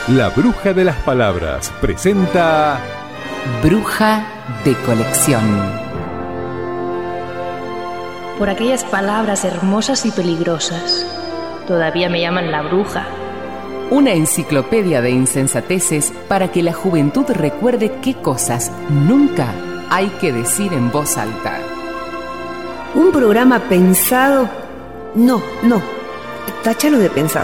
La Bruja de las Palabras presenta Bruja de Colección. Por aquellas palabras hermosas y peligrosas, todavía me llaman la bruja. Una enciclopedia de insensateces para que la juventud recuerde qué cosas nunca hay que decir en voz alta. Un programa pensado... No, táchalo de pensar.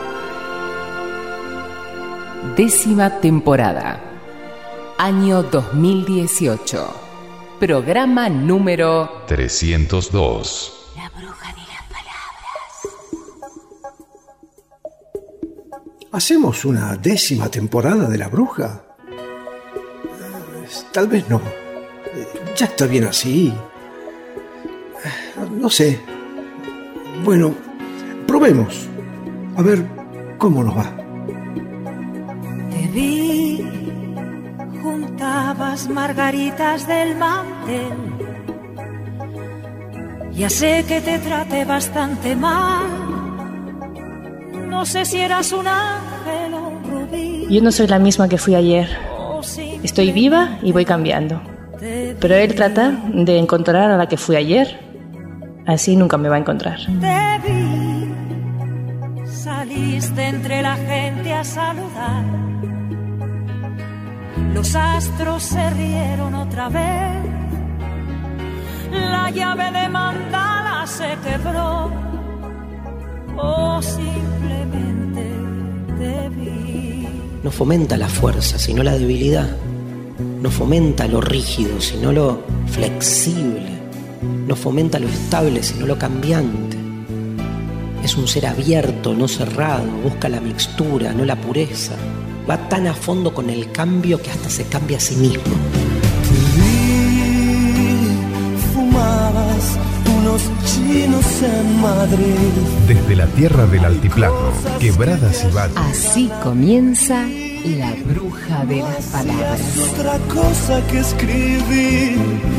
10ª temporada, año 2018, programa número 302. La Bruja de las Palabras. ¿Hacemos una 10ª temporada de La Bruja? Tal vez no. Ya está bien así. No sé. Bueno, probemos. A ver cómo nos va. Te vi, juntabas margaritas del mantel. Ya sé que te traté bastante mal. No sé si eras un ángel o un rubí. Yo no soy la misma que fui ayer. Estoy viva y voy cambiando. Pero él trata de encontrar a la que fui ayer. Así nunca me va a encontrar. Te vi, saliste entre la gente a saludar. Los astros se rieron otra vez. La llave de mandala se quebró. O simplemente te vi. No fomenta la fuerza, sino la debilidad. No fomenta lo rígido, sino lo flexible. No fomenta lo estable, sino lo cambiante. Es un ser abierto, no cerrado. Busca la mixtura, no la pureza. Va tan a fondo con el cambio que hasta se cambia a sí mismo. Te vi, fumabas unos chinos en Madrid. Desde la tierra del altiplano, quebradas y valles. Así comienza La Bruja de las Palabras. Otra cosa que escribí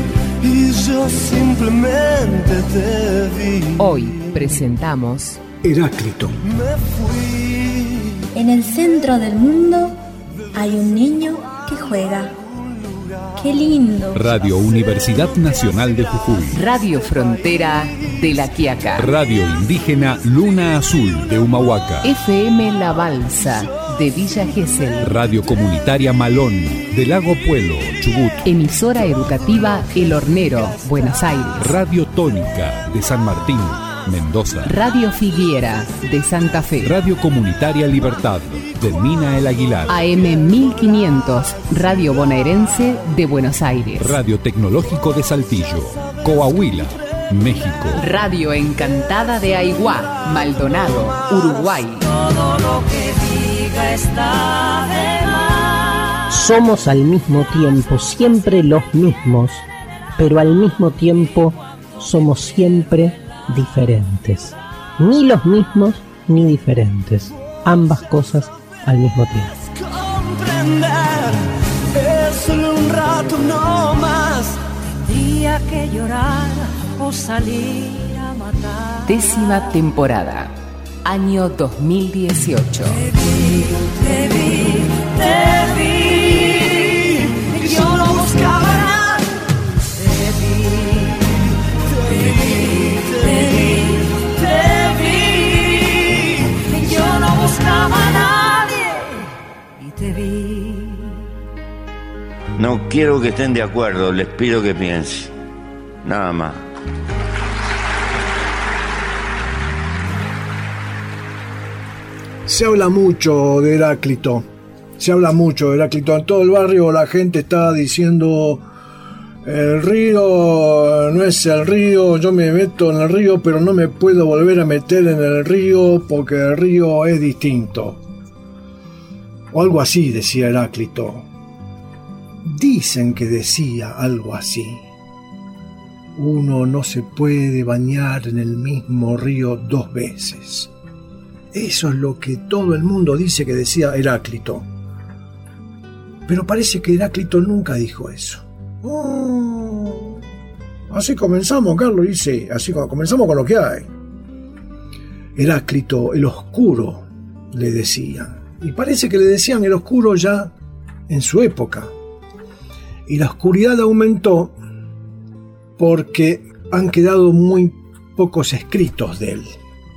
y yo simplemente te vi. Hoy presentamos Heráclito. Me fui. En el centro del mundo hay un niño que juega. ¡Qué lindo! Radio Universidad Nacional de Jujuy. Radio Frontera de La Quiaca. Radio Indígena Luna Azul de Humahuaca. FM La Balsa de Villa Gesell. Radio Comunitaria Malón de Lago Puelo, Chubut. Emisora educativa El Hornero, Buenos Aires. Radio Tónica de San Martín, Mendoza. Radio Figuera de Santa Fe. Radio Comunitaria Libertad de Mina El Aguilar. AM 1500, Radio Bonaerense de Buenos Aires. Radio Tecnológico de Saltillo, Coahuila, México. Radio Encantada de Aiguá, Maldonado, Uruguay. Todo lo que diga está de más. Somos al mismo tiempo siempre los mismos, pero al mismo tiempo somos siempre diferentes. Ni los mismos ni diferentes. Ambas cosas al mismo tiempo. Comprender es solo un rato, no más. Tendría que llorar o salir a matar. 10ª temporada, año 2018. Te vi. Yo no buscaba nada. Yo no buscaba a nadie y te vi. No quiero que estén de acuerdo, les pido que piensen. Nada más. Se habla mucho de Heráclito. En todo el barrio la gente está diciendo: el río no es el río, yo me meto en el río, pero no me puedo volver a meter en el río porque el río es distinto. O algo así decía Heráclito. Dicen que decía algo así. Uno no se puede bañar en el mismo río 2 veces. Eso es lo que todo el mundo dice que decía Heráclito. Pero parece que Heráclito nunca dijo eso. Así comenzamos, Carlos, dice. Así comenzamos con lo que hay. Heráclito el Oscuro, le decían. Y parece que le decían el oscuro ya en su época. Y la oscuridad aumentó porque han quedado muy pocos escritos de él.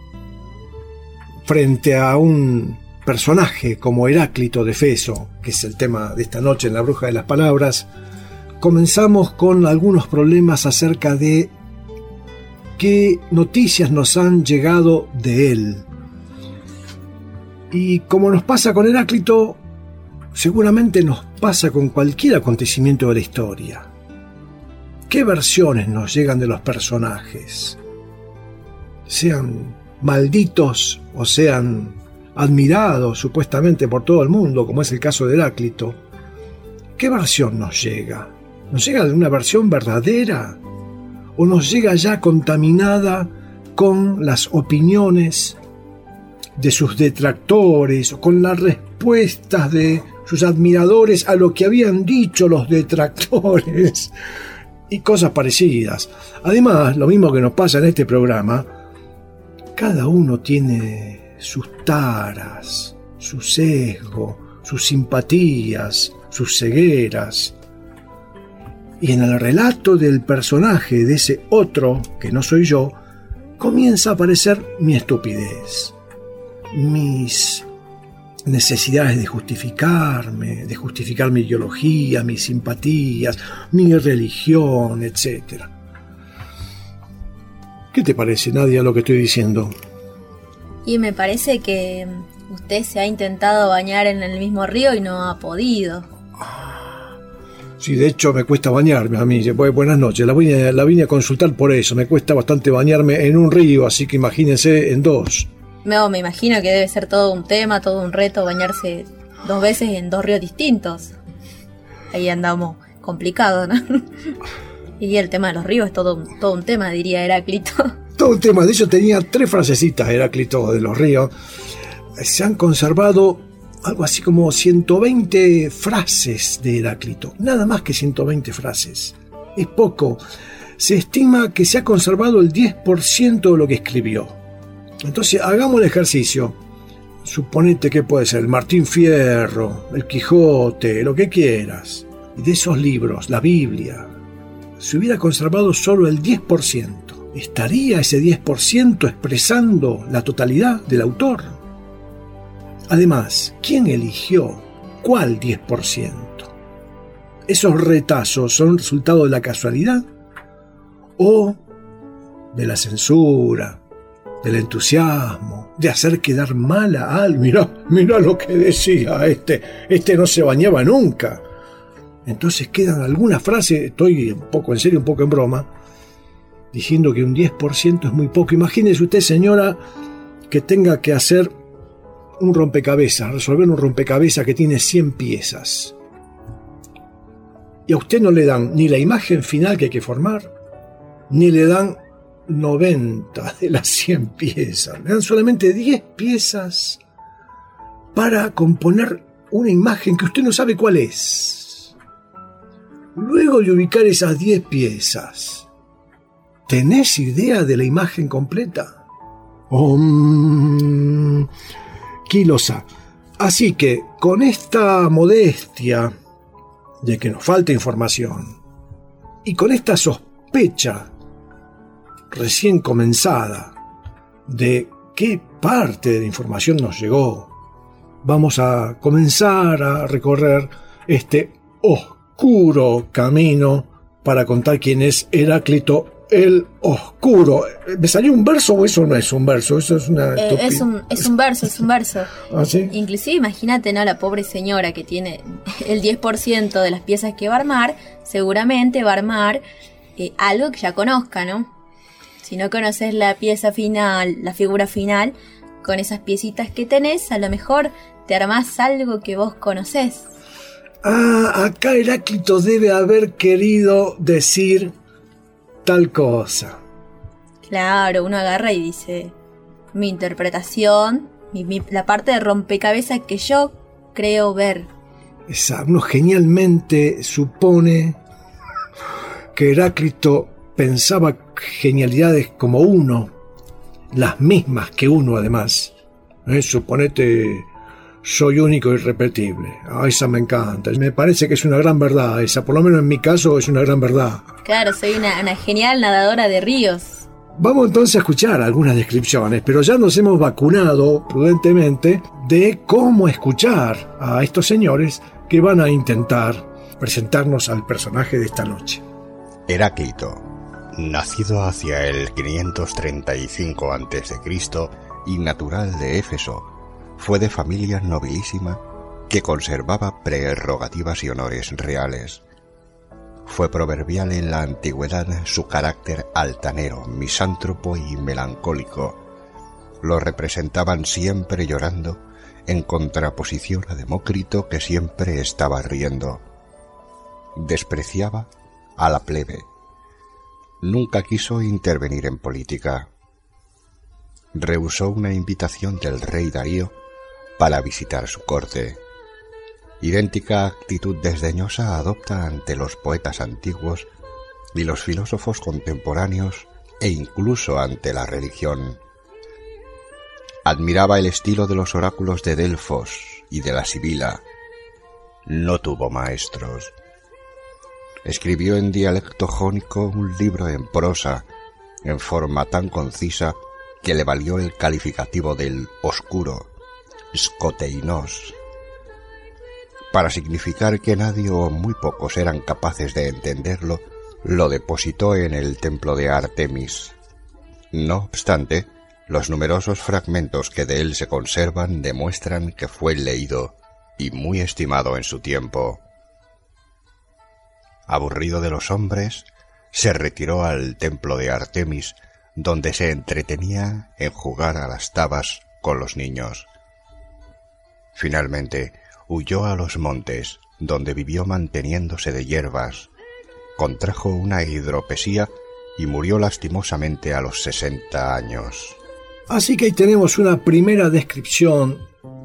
Frente a un personaje como Heráclito de Éfeso, que es el tema de esta noche en La Bruja de las Palabras, comenzamos con algunos problemas acerca de qué noticias nos han llegado de él. Y como nos pasa con Heráclito, seguramente nos pasa con cualquier acontecimiento de la historia. ¿Qué versiones nos llegan de los personajes? Sean malditos o sean admirados supuestamente por todo el mundo, como es el caso de Heráclito. ¿Qué versión nos llega? ¿Nos llega de una versión verdadera? ¿O nos llega ya contaminada con las opiniones de sus detractores o con las respuestas de sus admiradores a lo que habían dicho los detractores y cosas parecidas? Además, lo mismo que nos pasa en este programa, cada uno tiene sus taras, su sesgo, sus simpatías, sus cegueras. Y en el relato del personaje de ese otro, que no soy yo, comienza a aparecer mi estupidez, mis necesidades de justificarme, de justificar mi ideología, mis simpatías, mi religión, etc. ¿Qué te parece, Nadia, lo que estoy diciendo? Y me parece que usted se ha intentado bañar en el mismo río y no ha podido. Sí, de hecho me cuesta bañarme a mí. Buenas noches, la vine a consultar por eso. Me cuesta bastante bañarme en un río, así que imagínense en dos. No, me imagino que debe ser todo un tema, todo un reto bañarse 2 veces en 2 ríos distintos. Ahí andamos complicados, ¿no? Y el tema de los ríos es todo un tema, diría Heráclito. Todo un tema. De hecho tenía 3 frasecitas Heráclito de los ríos. Se han conservado algo así como 120 frases de Heráclito. Nada más que 120 frases. Es poco. Se estima que se ha conservado el 10% de lo que escribió. Entonces hagamos el ejercicio. Suponete que puede ser el Martín Fierro, el Quijote, lo que quieras. Y de esos libros, la Biblia, se hubiera conservado solo el 10%. ¿Estaría ese 10% expresando la totalidad del autor? Además, ¿quién eligió cuál 10%? ¿Esos retazos son resultado de la casualidad o de la censura, del entusiasmo, de hacer quedar mal a alguien? Mirá lo que decía este no se bañaba nunca. Entonces quedan algunas frases, estoy un poco en serio, un poco en broma, diciendo que un 10% es muy poco. Imagínese usted, señora, que tenga que hacer un rompecabezas, resolver un rompecabezas que tiene 100 piezas. Y a usted no le dan ni la imagen final que hay que formar, ni le dan 90 de las 100 piezas. Le dan solamente 10 piezas para componer una imagen que usted no sabe cuál es. Luego de ubicar esas 10 piezas, ¿tenés idea de la imagen completa? Quilosa. Así que, con esta modestia de que nos falta información, y con esta sospecha recién comenzada de qué parte de la información nos llegó, vamos a comenzar a recorrer este oscuro camino para contar quién es Heráclito el Oscuro. ¿Me salió un verso o eso no es un verso? Eso es una es un verso. ¿Ah, sí? Inclusive imagínate, ¿no? La pobre señora que tiene el 10% de las piezas que va a armar, seguramente va a armar algo que ya conozca, ¿no? Si no conoces la pieza final, la figura final, con esas piecitas que tenés, a lo mejor te armás algo que vos conocés. Acá Heráclito debe haber querido decir tal cosa. Claro, uno agarra y dice mi interpretación, la parte de rompecabezas que yo creo ver. Uno genialmente supone que Heráclito pensaba genialidades como uno, las mismas que uno además. Suponete soy único e irrepetible. Esa me encanta. Me parece que es una gran verdad esa. Por lo menos en mi caso es una gran verdad. Claro, soy una genial nadadora de ríos. Vamos entonces a escuchar algunas descripciones, pero ya nos hemos vacunado prudentemente de cómo escuchar a estos señores que van a intentar presentarnos al personaje de esta noche. Heráclito, nacido hacia el 535 a.C. y natural de Éfeso, fue de familia nobilísima que conservaba prerrogativas y honores reales. Fue proverbial en la antigüedad su carácter altanero, misántropo y melancólico. Lo representaban siempre llorando, en contraposición a Demócrito, que siempre estaba riendo. Despreciaba a la plebe. Nunca quiso intervenir en política. Rehusó una invitación del rey Darío para visitar su corte. Idéntica actitud desdeñosa adopta ante los poetas antiguos y los filósofos contemporáneos e incluso ante la religión. Admiraba el estilo de los oráculos de Delfos y de la Sibila. No tuvo maestros. Escribió en dialecto jónico un libro en prosa, en forma tan concisa que le valió el calificativo del oscuro, skoteinos, para significar que nadie o muy pocos eran capaces de entenderlo. Lo depositó en el templo de Artemis. No obstante, los numerosos fragmentos que de él se conservan demuestran que fue leído y muy estimado en su tiempo. Aburrido de los hombres, se retiró al templo de Artemis, donde se entretenía en jugar a las tabas con los niños. Finalmente, huyó a los montes, donde vivió manteniéndose de hierbas. Contrajo una hidropesía y murió lastimosamente a los 60 años. Así que ahí tenemos una primera descripción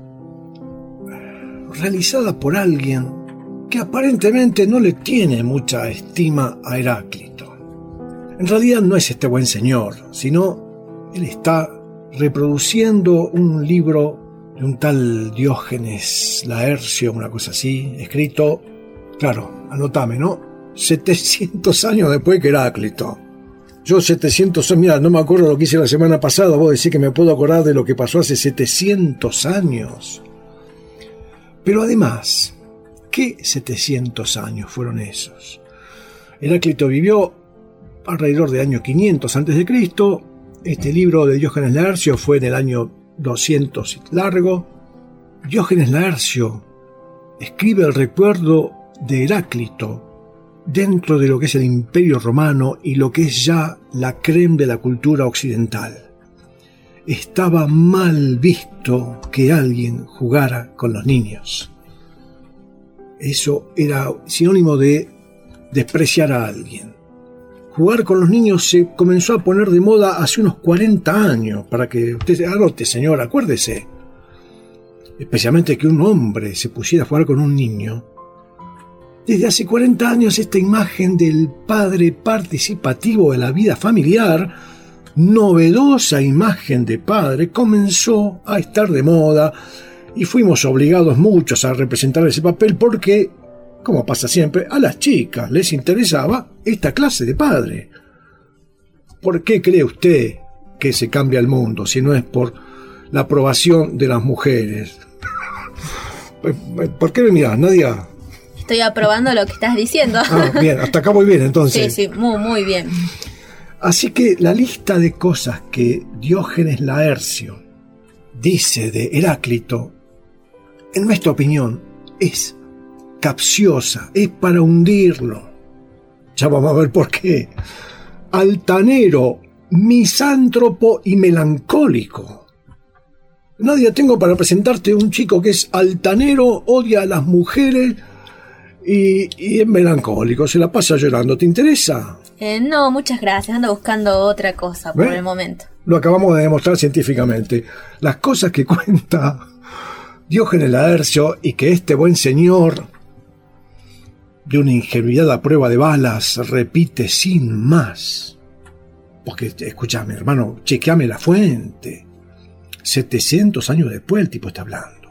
realizada por alguien que aparentemente no le tiene mucha estima a Heráclito. En realidad no es este buen señor, sino él está reproduciendo un libro de un tal Diógenes Laercio, una cosa así, escrito, claro, anotame, ¿no? 700 años después que Heráclito. Yo 700 años, mira, no me acuerdo lo que hice la semana pasada, vos decís que me puedo acordar de lo que pasó hace 700 años. Pero además, ¿qué 700 años fueron esos? Heráclito vivió alrededor del año 500 a.C. Este libro de Diógenes Laercio fue en el año 200 largo. Diógenes Laercio escribe el recuerdo de Heráclito dentro de lo que es el Imperio Romano y lo que es ya la crème de la cultura occidental. Estaba mal visto que alguien jugara con los niños. Eso era sinónimo de despreciar a alguien. Jugar con los niños se comenzó a poner de moda hace unos 40 años, para que usted anote, señor, acuérdese. Especialmente que un hombre se pusiera a jugar con un niño. Desde hace 40 años esta imagen del padre participativo de la vida familiar, novedosa imagen de padre, comenzó a estar de moda y fuimos obligados muchos a representar ese papel porque, como pasa siempre, a las chicas les interesaba esta clase de padre. ¿Por qué cree usted que se cambia el mundo si no es por la aprobación de las mujeres? ¿Por qué me mirás, Nadia? Estoy aprobando lo que estás diciendo. Bien, hasta acá muy bien, entonces. Sí, muy bien. Así que la lista de cosas que Diógenes Laercio dice de Heráclito, en nuestra opinión, es capciosa, es para hundirlo. Ya vamos a ver por qué. Altanero, misántropo y melancólico. Nadia, tengo para presentarte un chico que es altanero, odia a las mujeres y es melancólico, se la pasa llorando. ¿Te interesa? No, muchas gracias. Ando buscando otra cosa por el momento. Lo acabamos de demostrar científicamente. Las cosas que cuenta Diógenes Laercio y que este buen señor, de una ingenuidad a prueba de balas, repite sin más. Porque, escúchame, hermano, chequeame la fuente. 700 años después el tipo está hablando.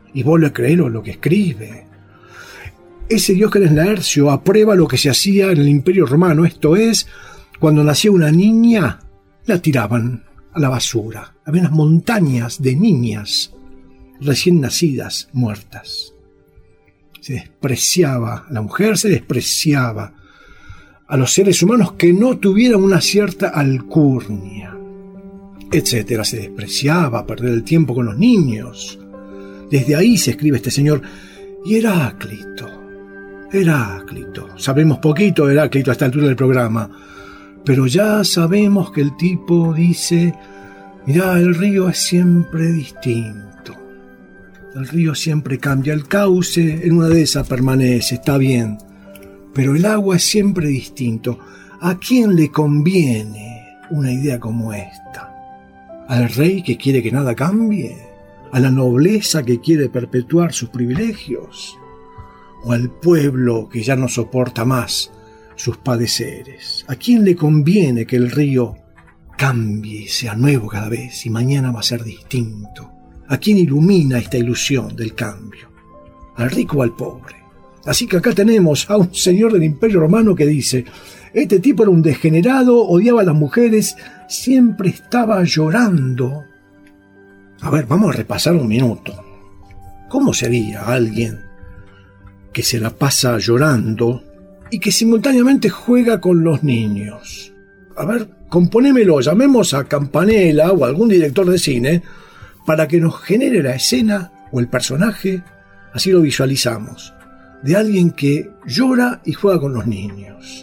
y vos le creés lo que escribe. Ese Diógenes Laercio aprueba lo que se hacía en el Imperio Romano, esto es, cuando nacía una niña, la tiraban a la basura. Había unas montañas de niñas recién nacidas, muertas. Se despreciaba a la mujer, se despreciaba a los seres humanos que no tuvieran una cierta alcurnia, etcétera. Se despreciaba perder el tiempo con los niños. Desde ahí se escribe este señor. Y Heráclito, sabemos poquito de Heráclito a esta altura del programa, pero ya sabemos que el tipo dice, mirá, el río es siempre distinto, el río siempre cambia, el cauce en una de esas permanece, está bien, pero el agua es siempre distinto. ¿A quién le conviene una idea como esta? ¿Al rey que quiere que nada cambie? ¿A la nobleza que quiere perpetuar sus privilegios? ¿O al pueblo que ya no soporta más sus padeceres? ¿A quién le conviene que el río cambie, sea nuevo cada vez y mañana va a ser distinto? ¿A quién ilumina esta ilusión del cambio? ¿Al rico o al pobre? Así que acá tenemos a un señor del Imperio Romano que dice, este tipo era un degenerado, odiaba a las mujeres, siempre estaba llorando. A ver, vamos a repasar un minuto. ¿Cómo sería alguien que se la pasa llorando y que simultáneamente juega con los niños? A ver, componémelo, llamemos a Campanella o a algún director de cine para que nos genere la escena o el personaje, así lo visualizamos, de alguien que llora y juega con los niños.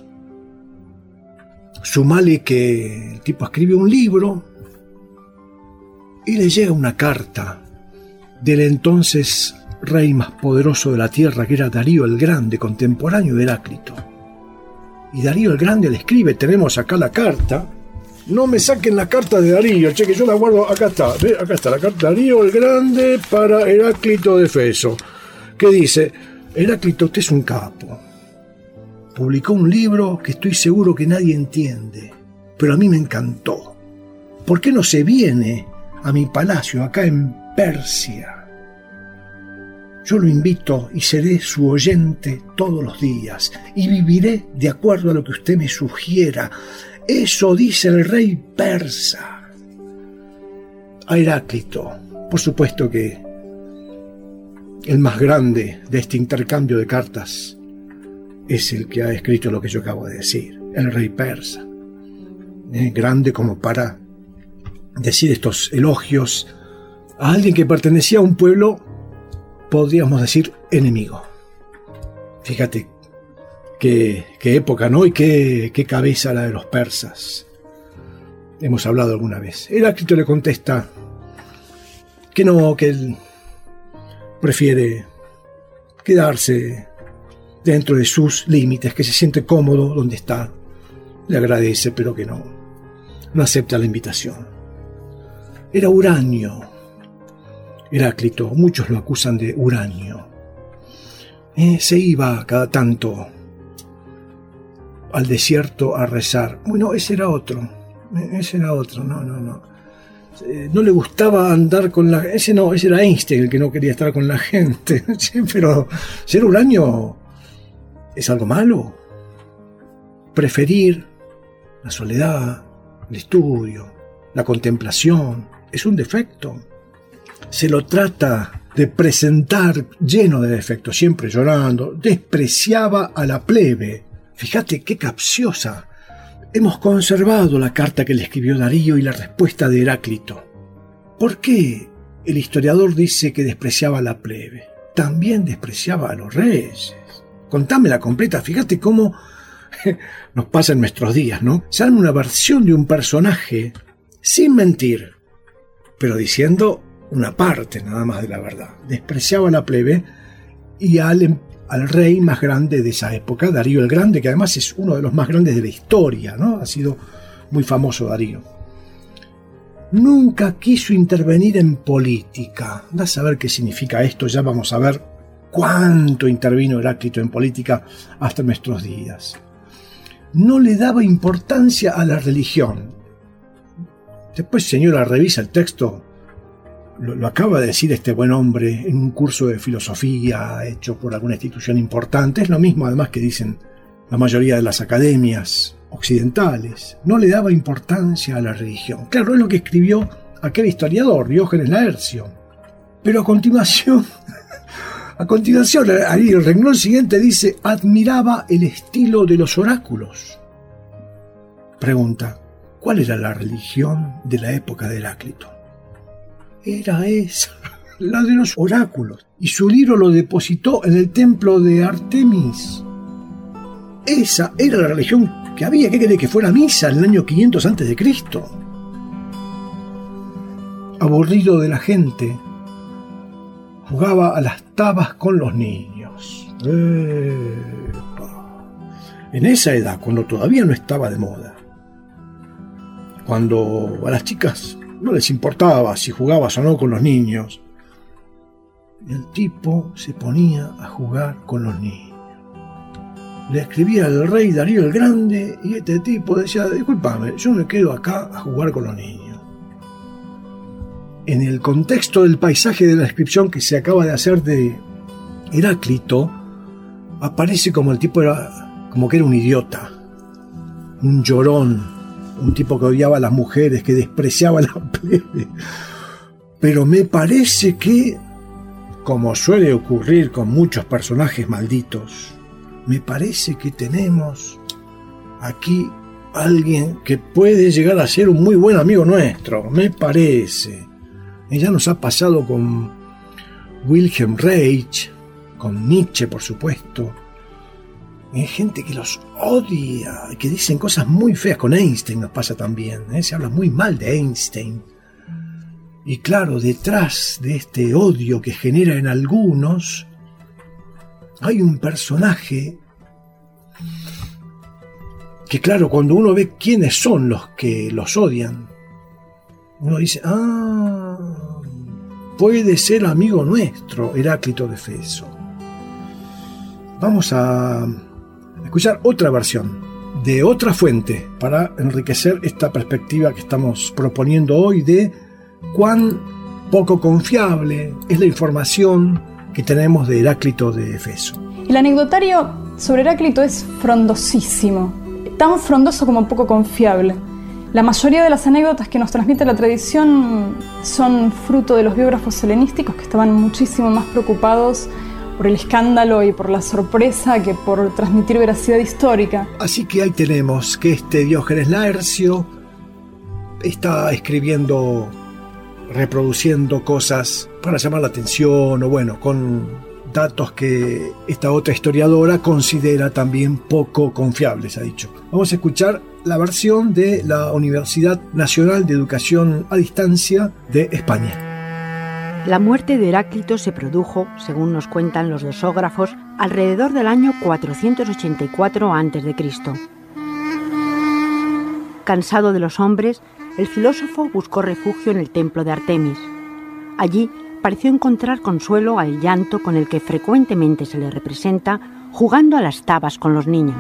Sumale que el tipo escribe un libro y le llega una carta del entonces rey más poderoso de la tierra, que era Darío el Grande, contemporáneo de Heráclito. Y Darío el Grande le escribe, tenemos acá la carta. No me saquen la carta de Darío, che, que yo la guardo, acá está, ¿ve? Acá está la carta de Darío el Grande para Heráclito de Éfeso, que dice, Heráclito, usted es un capo. Publicó un libro que estoy seguro que nadie entiende, pero a mí me encantó. ¿Por qué no se viene a mi palacio acá en Persia? Yo lo invito y seré su oyente todos los días y viviré de acuerdo a lo que usted me sugiera. Eso dice el rey persa. A Heráclito, por supuesto que el más grande de este intercambio de cartas es el que ha escrito lo que yo acabo de decir, el rey persa. Grande como para decir estos elogios a alguien que pertenecía a un pueblo, podríamos decir, enemigo. Fíjate qué época, ¿no? Y qué cabeza la de los persas. Hemos hablado alguna vez. Heráclito le contesta que no, que él prefiere quedarse dentro de sus límites, que se siente cómodo donde está. Le agradece, pero que no acepta la invitación. Era uranio, Heráclito, muchos lo acusan de uranio. Se iba cada tanto al desierto a rezar. Bueno, ese era otro, no. No le gustaba andar con la... Ese era Einstein el que no quería estar con la gente. Sí, pero ser uranio es algo malo. Preferir la soledad, el estudio, la contemplación, es un defecto. Se lo trata de presentar lleno de defectos, siempre llorando. Despreciaba a la plebe. Fíjate qué capciosa. Hemos conservado la carta que le escribió Darío y la respuesta de Heráclito. ¿Por qué el historiador dice que despreciaba a la plebe? También despreciaba a los reyes. Contámela completa, fíjate cómo nos pasa en nuestros días, ¿no? Se dan una versión de un personaje sin mentir, pero diciendo una parte nada más de la verdad. Despreciaba a la plebe y al rey más grande de esa época, Darío el Grande, que además es uno de los más grandes de la historia, ¿no? Ha sido muy famoso Darío. Nunca quiso intervenir en política. Da a saber qué significa esto, ya vamos a ver cuánto intervino Heráclito en política hasta nuestros días. No le daba importancia a la religión. Después, señora, revisa el texto lo acaba de decir este buen hombre en un curso de filosofía hecho por alguna institución importante. Es lo mismo además que dicen la mayoría de las academias occidentales. No le daba importancia a la religión. Claro, es lo que escribió aquel historiador, Diógenes Laercio. Pero a continuación, ahí el renglón siguiente dice: admiraba el estilo de los oráculos. Pregunta: ¿cuál era la religión de la época de Heráclito? Era esa, la de los oráculos. Y su libro lo depositó en el templo de Artemis. Esa era la religión que había. ¿Qué querés que fuera misa en el año 500 a.C.? Aburrido de la gente, jugaba a las tabas con los niños. En esa edad, cuando todavía no estaba de moda, cuando a las chicas no les importaba si jugabas o no con los niños, el tipo se ponía a jugar con los niños. Le escribía al rey Darío el Grande y este tipo decía: discúlpame, yo me quedo acá a jugar con los niños. En el contexto del paisaje de la descripción que se acaba de hacer de Heráclito, aparece como el tipo como que era un idiota, un llorón, un tipo que odiaba a las mujeres, que despreciaba a la plebe. Pero me parece que, como suele ocurrir con muchos personajes malditos, me parece que tenemos aquí alguien que puede llegar a ser un muy buen amigo nuestro, me parece. Y ya nos ha pasado con Wilhelm Reich, con Nietzsche, por supuesto. Hay gente que los odia, que dicen cosas muy feas. Con Einstein nos pasa también, se habla muy mal de Einstein. Y claro, detrás de este odio que genera en algunos, hay un personaje que, claro, cuando uno ve quiénes son los que los odian, uno dice: puede ser amigo nuestro, Heráclito de Éfeso. Vamos a escuchar otra versión de otra fuente para enriquecer esta perspectiva que estamos proponiendo hoy de cuán poco confiable es la información que tenemos de Heráclito de Éfeso. El anecdotario sobre Heráclito es frondosísimo, tan frondoso como poco confiable. La mayoría de las anécdotas que nos transmite la tradición son fruto de los biógrafos helenísticos, que estaban muchísimo más preocupados por el escándalo y por la sorpresa que por transmitir veracidad histórica. Así que ahí tenemos que este Diógenes Laercio está escribiendo, reproduciendo cosas para llamar la atención, o bueno, con datos que esta otra historiadora considera también poco confiables, ha dicho. Vamos a escuchar la versión de la Universidad Nacional de Educación a Distancia de España. La muerte de Heráclito se produjo, según nos cuentan los dosógrafos, alrededor del año 484 a.C. Cansado de los hombres, el filósofo buscó refugio en el templo de Artemis. Allí pareció encontrar consuelo al llanto con el que frecuentemente se le representa jugando a las tabas con los niños.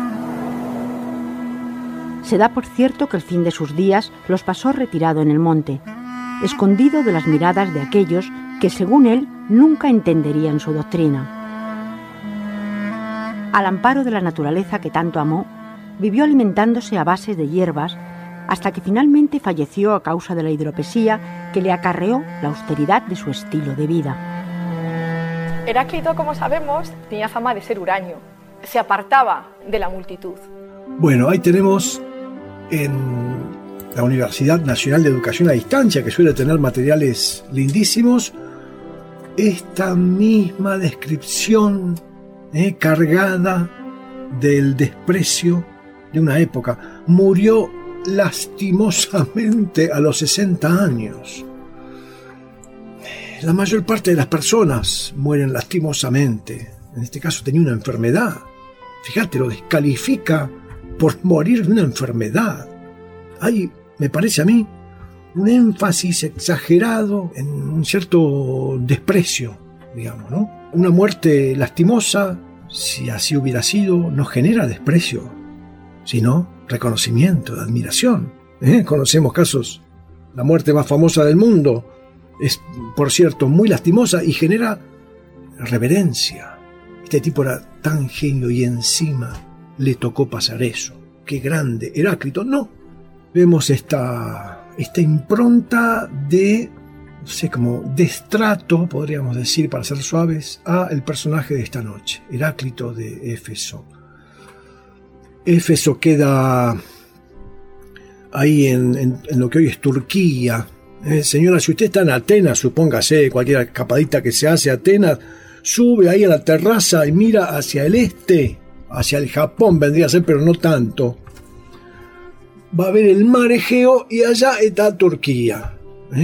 Se da por cierto que el fin de sus días los pasó retirado en el monte, escondido de las miradas de aquellos que, según él, nunca entenderían su doctrina. Al amparo de la naturaleza que tanto amó, vivió alimentándose a base de hierbas hasta que finalmente falleció a causa de la hidropesía que le acarreó la austeridad de su estilo de vida. Heráclito, como sabemos, tenía fama de ser huraño. Se apartaba de la multitud. Bueno, ahí tenemos en la Universidad Nacional de Educación a Distancia, que suele tener materiales lindísimos, esta misma descripción cargada del desprecio de una época. Murió lastimosamente a los 60 años. La mayor parte de las personas mueren lastimosamente. En este caso tenía una enfermedad. Fíjate, lo descalifica por morir de una enfermedad. Hay, me parece a mí, un énfasis exagerado en un cierto desprecio, digamos, ¿no? Una muerte lastimosa, si así hubiera sido, no genera desprecio, sino reconocimiento, admiración. Conocemos casos, la muerte más famosa del mundo, es, por cierto, muy lastimosa y genera reverencia. Este tipo era tan genio y encima le tocó pasar eso. ¡Qué grande! Heráclito, no. Vemos esta impronta de, no sé, como destrato, podríamos decir, para ser suaves, a el personaje de esta noche, Heráclito de Éfeso. Éfeso queda ahí en lo que hoy es Turquía. Señora, si usted está en Atenas, supóngase, cualquier escapadita que se hace a Atenas, sube ahí a la terraza y mira hacia el este, hacia el Japón vendría a ser, pero no tanto. Va a ver el mar Egeo y allá está Turquía.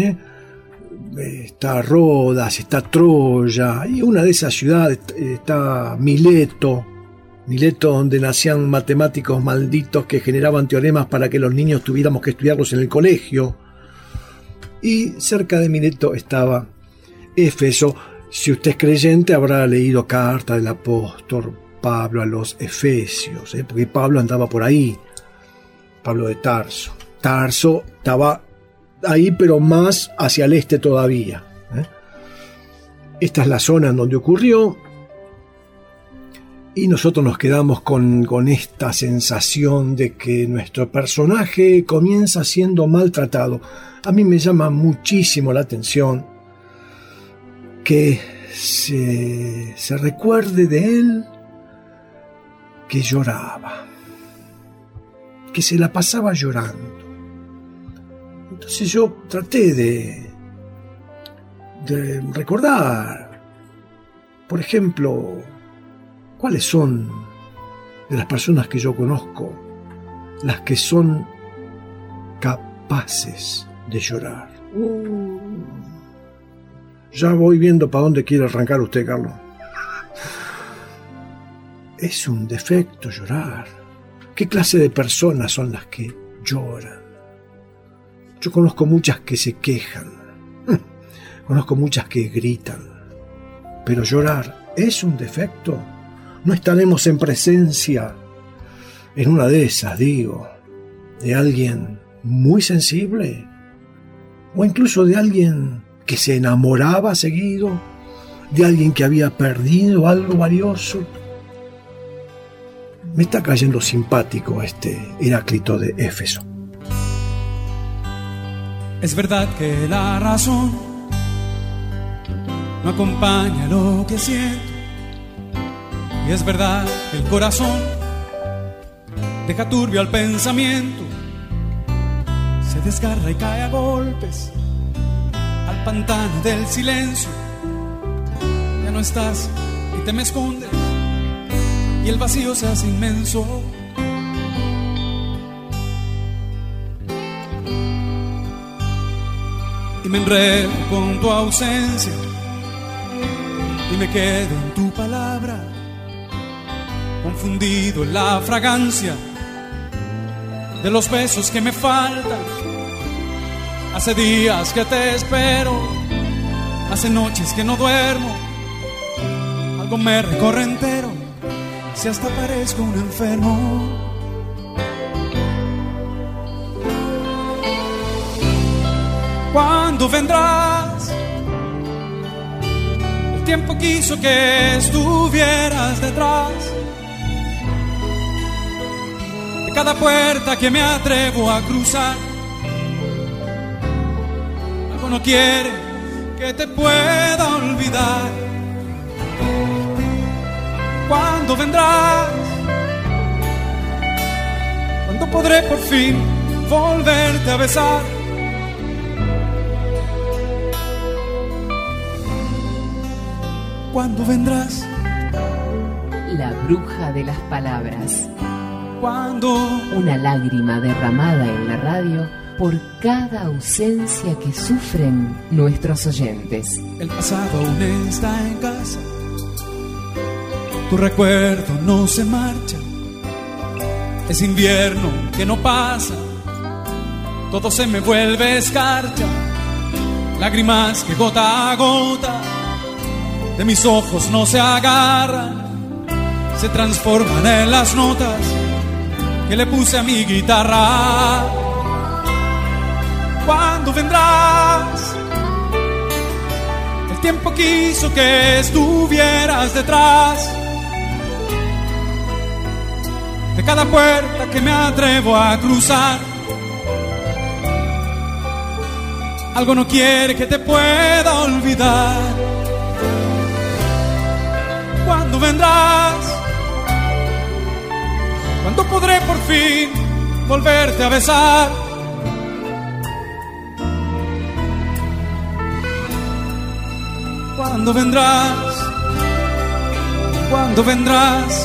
Está Rodas, está Troya, y una de esas ciudades está Mileto, donde nacían matemáticos malditos que generaban teoremas para que los niños tuviéramos que estudiarlos en el colegio. Y cerca de Mileto estaba Éfeso. Si usted es creyente, habrá leído carta del apóstol Pablo a los Efesios, porque Pablo andaba por ahí, Pablo de Tarso. Tarso estaba ahí, pero más hacia el este todavía. Esta es la zona en donde ocurrió, y nosotros nos quedamos con esta sensación de que nuestro personaje comienza siendo maltratado. A mí me llama muchísimo la atención que se recuerde de él que lloraba, que se la pasaba llorando. Entonces yo traté de recordar, por ejemplo, cuáles son de las personas que yo conozco las que son capaces de llorar. Ya voy viendo para dónde quiere arrancar usted, Carlos. Es un defecto llorar. ¿Qué clase de personas son las que lloran? Yo conozco muchas que se quejan. Conozco muchas que gritan. Pero llorar es un defecto. No estaremos en presencia, en una de esas, digo, de alguien muy sensible, o incluso de alguien que se enamoraba seguido, de alguien que había perdido algo valioso. Me está cayendo simpático este Heráclito de Éfeso. Es verdad que la razón no acompaña lo que siento, y es verdad que el corazón deja turbio al pensamiento, se desgarra y cae a golpes al pantano del silencio. Ya no estás y te me escondes y el vacío se hace inmenso. Y me enredo con tu ausencia y me quedo en tu palabra, confundido en la fragancia de los besos que me faltan. Hace días que te espero, hace noches que no duermo, algo me recorre entero, si hasta parezco un enfermo. ¿Cuándo vendrás? El tiempo quiso que estuvieras detrás de cada puerta que me atrevo a cruzar. Algo no quiere que te pueda olvidar. ¿Cuándo vendrás? ¿Cuándo podré por fin volverte a besar? ¿Cuándo vendrás? La bruja de las palabras. ¿Cuándo? Una lágrima derramada en la radio por cada ausencia que sufren nuestros oyentes. El pasado aún está en casa, tu recuerdo no se marcha, es invierno que no pasa, todo se me vuelve escarcha, lágrimas que gota a gota de mis ojos no se agarran, se transforman en las notas que le puse a mi guitarra. ¿Cuándo vendrás? El tiempo quiso que estuvieras detrás de cada puerta que me atrevo a cruzar. Algo no quiere que te pueda olvidar. ¿Cuándo vendrás? ¿Cuándo podré por fin volverte a besar? ¿Cuándo vendrás? ¿Cuándo vendrás?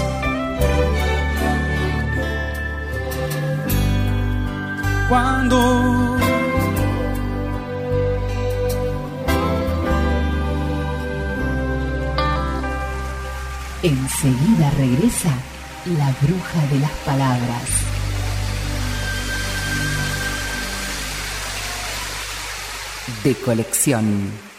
¿Cuándo? Enseguida regresa la bruja de las palabras. De colección.